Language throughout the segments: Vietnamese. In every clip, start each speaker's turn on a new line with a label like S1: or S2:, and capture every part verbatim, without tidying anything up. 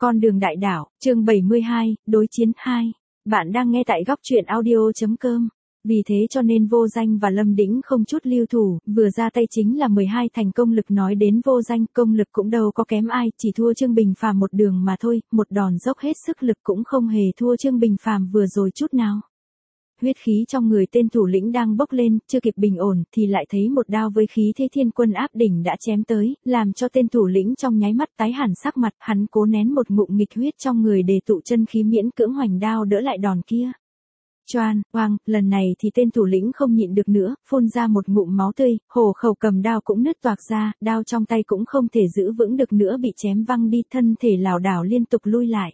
S1: Con đường đại đảo, chương bảy mươi hai, đối chiến hai. Bạn đang nghe tại góc truyện audio.com. Vì thế cho nên Vô Danh và Lâm Đĩnh không chút lưu thủ, vừa ra tay chính là mười hai thành công lực. Nói đến Vô Danh, công lực cũng đâu có kém ai, chỉ thua Trương Bình Phàm một đường mà thôi, một đòn dốc hết sức lực cũng không hề thua Trương Bình Phàm vừa rồi chút nào. Huyết khí trong người tên thủ lĩnh đang bốc lên, chưa kịp bình ổn thì lại thấy một đao với khí thế thiên quân áp đỉnh đã chém tới, làm cho tên thủ lĩnh trong nháy mắt tái hẳn sắc mặt. Hắn cố nén một ngụm nghịch huyết trong người để tụ chân khí miễn cưỡng hoành đao đỡ lại đòn kia. Choan, oang, lần này thì tên thủ lĩnh không nhịn được nữa, phun ra một ngụm máu tươi, hổ khẩu cầm đao cũng nứt toạc ra, đao trong tay cũng không thể giữ vững được nữa, bị chém văng đi, thân thể lảo đảo liên tục lui lại.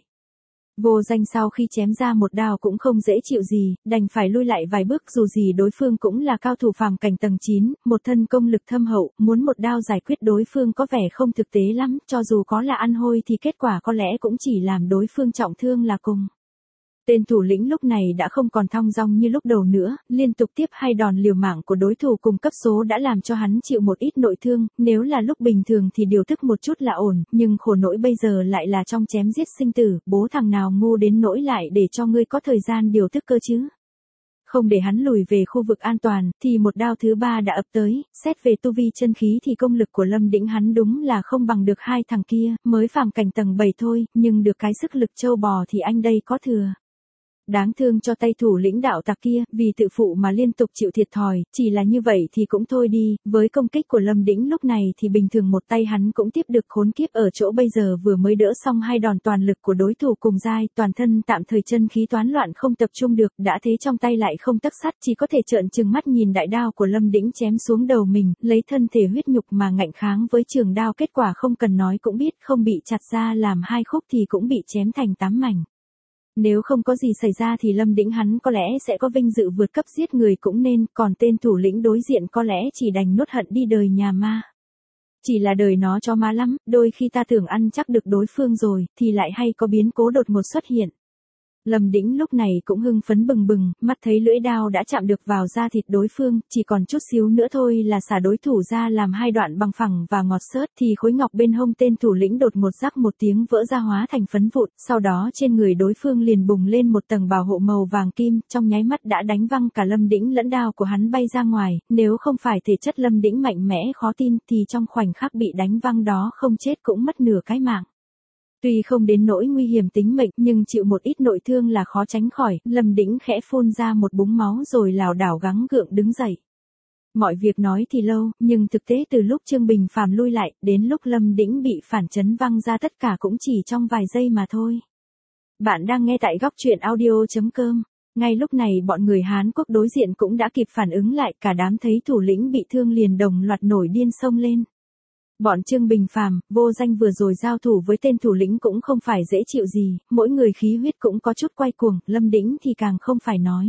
S1: Vô Danh sau khi chém ra một đao cũng không dễ chịu gì, đành phải lui lại vài bước, dù gì đối phương cũng là cao thủ phàm cảnh tầng chín, một thân công lực thâm hậu, muốn một đao giải quyết đối phương có vẻ không thực tế lắm, cho dù có là ăn hôi thì kết quả có lẽ cũng chỉ làm đối phương trọng thương là cùng. Tên thủ lĩnh lúc này đã không còn thong dong như lúc đầu nữa, liên tục tiếp hai đòn liều mạng của đối thủ cùng cấp số đã làm cho hắn chịu một ít nội thương, nếu là lúc bình thường thì điều tức một chút là ổn, nhưng khổ nỗi bây giờ lại là trong chém giết sinh tử, bố thằng nào ngu đến nỗi lại để cho ngươi có thời gian điều tức cơ chứ. Không để hắn lùi về khu vực an toàn, thì một đao thứ ba đã ập tới, xét về tu vi chân khí thì công lực của Lâm Đĩnh hắn đúng là không bằng được hai thằng kia, mới phàm cảnh tầng bảy thôi, nhưng được cái sức lực trâu bò thì anh đây có thừa. Đáng thương cho tay thủ lĩnh đạo tặc kia, vì tự phụ mà liên tục chịu thiệt thòi, chỉ là như vậy thì cũng thôi đi, với công kích của Lâm Đĩnh lúc này thì bình thường một tay hắn cũng tiếp được khốn kiếp ở chỗ bây giờ vừa mới đỡ xong hai đòn toàn lực của đối thủ cùng giai, toàn thân tạm thời chân khí toán loạn không tập trung được, đã thế trong tay lại không tấc sắt, chỉ có thể trợn trừng mắt nhìn đại đao của Lâm Đĩnh chém xuống đầu mình, lấy thân thể huyết nhục mà ngạnh kháng với trường đao, kết quả không cần nói cũng biết, không bị chặt ra làm hai khúc thì cũng bị chém thành tám mảnh. Nếu không có gì xảy ra thì Lâm Đĩnh hắn có lẽ sẽ có vinh dự vượt cấp giết người cũng nên, còn tên thủ lĩnh đối diện có lẽ chỉ đành nuốt hận đi đời nhà ma. Chỉ là đời nó cho ma lắm, đôi khi ta tưởng ăn chắc được đối phương rồi, thì lại hay có biến cố đột ngột xuất hiện. Lâm Đĩnh lúc này cũng hưng phấn bừng bừng, mắt thấy lưỡi đao đã chạm được vào da thịt đối phương, chỉ còn chút xíu nữa thôi là xả đối thủ ra làm hai đoạn bằng phẳng và ngọt xớt, thì khối ngọc bên hông tên thủ lĩnh đột ngột rắc một tiếng vỡ ra hóa thành phấn vụn, sau đó trên người đối phương liền bùng lên một tầng bảo hộ màu vàng kim, trong nháy mắt đã đánh văng cả Lâm Đĩnh lẫn đao của hắn bay ra ngoài, nếu không phải thể chất Lâm Đĩnh mạnh mẽ khó tin thì trong khoảnh khắc bị đánh văng đó không chết cũng mất nửa cái mạng. Tuy không đến nỗi nguy hiểm tính mệnh nhưng chịu một ít nội thương là khó tránh khỏi, Lâm Đĩnh khẽ phun ra một búng máu rồi lảo đảo gắng gượng đứng dậy. Mọi việc nói thì lâu, nhưng thực tế từ lúc Trương Bình Phàm lui lại, đến lúc Lâm Đĩnh bị phản chấn văng ra tất cả cũng chỉ trong vài giây mà thôi. Bạn đang nghe tại góc truyện audio.com. Ngay lúc này bọn người Hán Quốc đối diện cũng đã kịp phản ứng lại, cả đám thấy thủ lĩnh bị thương liền đồng loạt nổi điên xông lên. Bọn Trương Bình Phàm, Vô Danh vừa rồi giao thủ với tên thủ lĩnh cũng không phải dễ chịu gì, mỗi người khí huyết cũng có chút quay cuồng, Lâm Đĩnh thì càng không phải nói.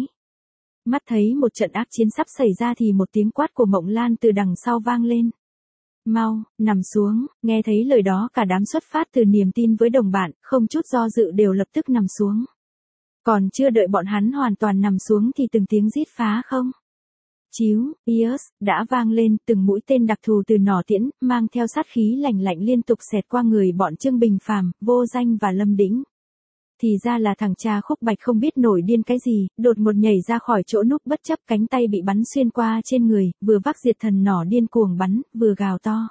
S1: Mắt thấy một trận ác chiến sắp xảy ra thì một tiếng quát của Mộng Lan từ đằng sau vang lên. Mau, nằm xuống, nghe thấy lời đó cả đám xuất phát từ niềm tin với đồng bạn, không chút do dự đều lập tức nằm xuống. Còn chưa đợi bọn hắn hoàn toàn nằm xuống thì từng tiếng rít phá không. Chíu, Ius, đã vang lên, từng mũi tên đặc thù từ nỏ tiễn, mang theo sát khí lạnh lạnh liên tục xẹt qua người bọn Trương Bình Phàm, Vô Danh và Lâm Đĩnh. Thì ra là thằng cha Khúc Bạch không biết nổi điên cái gì, đột một nhảy ra khỏi chỗ núp bất chấp cánh tay bị bắn xuyên qua trên người, vừa vác diệt thần nỏ điên cuồng bắn, vừa gào to.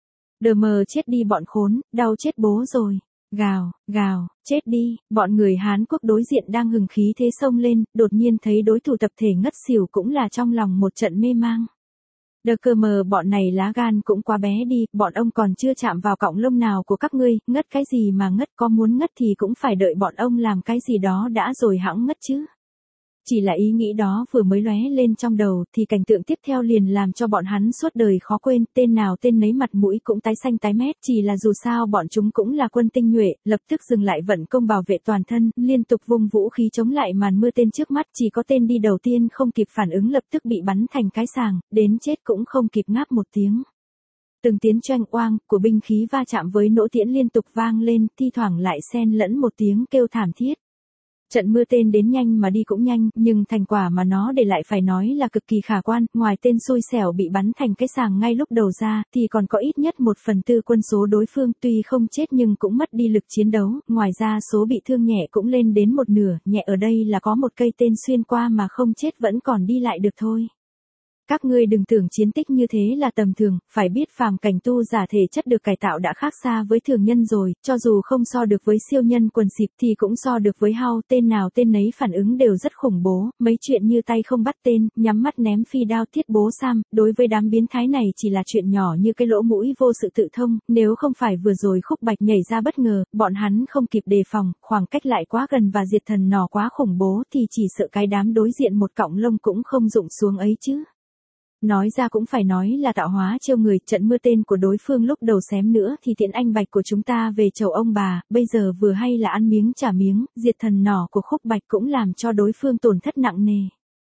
S1: Đờ mờ chết đi bọn khốn, đau chết bố rồi. Gào, gào, chết đi, bọn người Hán Quốc đối diện đang hừng khí thế xông lên, đột nhiên thấy đối thủ tập thể ngất xỉu cũng là trong lòng một trận mê mang. Đờ cơ mờ bọn này lá gan cũng quá bé đi, bọn ông còn chưa chạm vào cọng lông nào của các ngươi, ngất cái gì mà ngất, có muốn ngất thì cũng phải đợi bọn ông làm cái gì đó đã rồi hẵng ngất chứ. Chỉ là ý nghĩ đó vừa mới lóe lên trong đầu thì cảnh tượng tiếp theo liền làm cho bọn hắn suốt đời khó quên, tên nào tên nấy mặt mũi cũng tái xanh tái mét, chỉ là dù sao bọn chúng cũng là quân tinh nhuệ, lập tức dừng lại vận công bảo vệ toàn thân, liên tục vung vũ khí chống lại màn mưa tên trước mắt, chỉ có tên đi đầu tiên không kịp phản ứng lập tức bị bắn thành cái sàng, đến chết cũng không kịp ngáp một tiếng. Từng tiếng choang oang của binh khí va chạm với nỗ tiễn liên tục vang lên, thi thoảng lại xen lẫn một tiếng kêu thảm thiết. Trận mưa tên đến nhanh mà đi cũng nhanh, nhưng thành quả mà nó để lại phải nói là cực kỳ khả quan, ngoài tên xui xẻo bị bắn thành cái sàng ngay lúc đầu ra, thì còn có ít nhất một phần tư quân số đối phương tuy không chết nhưng cũng mất đi lực chiến đấu, ngoài ra số bị thương nhẹ cũng lên đến một nửa, nhẹ ở đây là có một cây tên xuyên qua mà không chết vẫn còn đi lại được thôi. Các ngươi đừng tưởng chiến tích như thế là tầm thường, phải biết phàm cảnh tu giả thể chất được cải tạo đã khác xa với thường nhân rồi, cho dù không so được với siêu nhân quần xịp thì cũng so được với hao, tên nào tên nấy phản ứng đều rất khủng bố, mấy chuyện như tay không bắt tên, nhắm mắt ném phi đao thiết bố sam, đối với đám biến thái này chỉ là chuyện nhỏ như cái lỗ mũi vô sự tự thông, nếu không phải vừa rồi Khúc Bạch nhảy ra bất ngờ, bọn hắn không kịp đề phòng, khoảng cách lại quá gần và diệt thần nỏ quá khủng bố thì chỉ sợ cái đám đối diện một cọng lông cũng không rụng xuống ấy chứ. Nói ra cũng phải nói là tạo hóa trêu người, trận mưa tên của đối phương lúc đầu xém nữa thì tiễn anh Bạch của chúng ta về chầu ông bà, bây giờ vừa hay là ăn miếng trả miếng, diệt thần nỏ của Khúc Bạch cũng làm cho đối phương tổn thất nặng nề.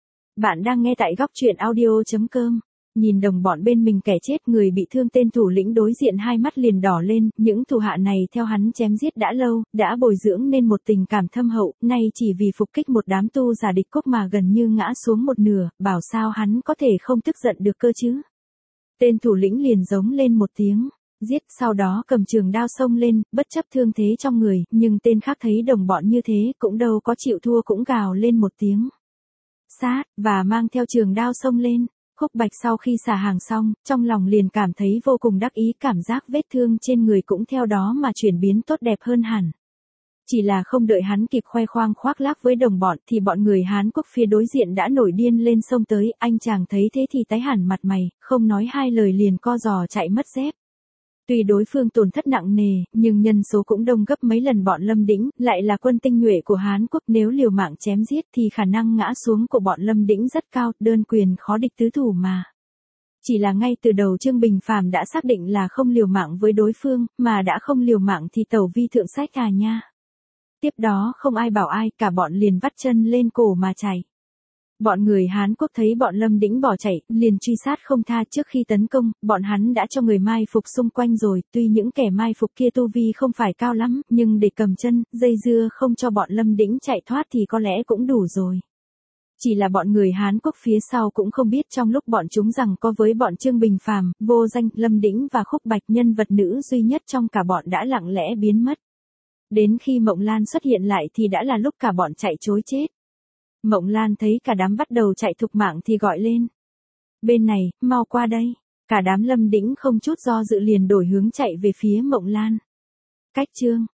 S1: Bạn đang nghe tại góc truyện audio chấm com. Nhìn đồng bọn bên mình kẻ chết, người bị thương tên thủ lĩnh đối diện hai mắt liền đỏ lên, những thủ hạ này theo hắn chém giết đã lâu, đã bồi dưỡng nên một tình cảm thâm hậu, nay chỉ vì phục kích một đám tu giả địch quốc mà gần như ngã xuống một nửa, bảo sao hắn có thể không tức giận được cơ chứ. Tên thủ lĩnh liền giống lên một tiếng, giết, sau đó cầm trường đao xông lên, bất chấp thương thế trong người, nhưng tên khác thấy đồng bọn như thế, cũng đâu có chịu thua cũng gào lên một tiếng. Sát, và mang theo trường đao xông lên. Khúc Bạch sau khi xả hàng xong, trong lòng liền cảm thấy vô cùng đắc ý, cảm giác vết thương trên người cũng theo đó mà chuyển biến tốt đẹp hơn hẳn. Chỉ là không đợi hắn kịp khoe khoang khoác lác với đồng bọn thì bọn người Hán Quốc phía đối diện đã nổi điên lên xông tới, anh chàng thấy thế thì tái hẳn mặt mày, không nói hai lời liền co giò chạy mất dép. Tuy đối phương tổn thất nặng nề, nhưng nhân số cũng đông gấp mấy lần bọn Lâm Đĩnh, lại là quân tinh nhuệ của Hán Quốc, nếu liều mạng chém giết thì khả năng ngã xuống của bọn Lâm Đĩnh rất cao, đơn quyền khó địch tứ thủ mà. Chỉ là ngay từ đầu Trương Bình Phàm đã xác định là không liều mạng với đối phương, mà đã không liều mạng thì tẩu vi thượng sách à nha. Tiếp đó không ai bảo ai, cả bọn liền vắt chân lên cổ mà chạy. Bọn người Hán Quốc thấy bọn Lâm Đĩnh bỏ chạy, liền truy sát không tha. Trước khi tấn công, bọn hắn đã cho người mai phục xung quanh rồi, tuy những kẻ mai phục kia tu vi không phải cao lắm, nhưng để cầm chân, dây dưa không cho bọn Lâm Đĩnh chạy thoát thì có lẽ cũng đủ rồi. Chỉ là bọn người Hán Quốc phía sau cũng không biết trong lúc bọn chúng giằng co với bọn Trương Bình Phàm, Vô Danh, Lâm Đĩnh và Khúc Bạch, nhân vật nữ duy nhất trong cả bọn đã lặng lẽ biến mất. Đến khi Mộng Lan xuất hiện lại thì đã là lúc cả bọn chạy trối chết. Mộng Lan thấy cả đám bắt đầu chạy thục mạng thì gọi lên. Bên này, mau qua đây. Cả đám Lâm Đĩnh không chút do dự liền đổi hướng chạy về phía Mộng Lan. Cách chương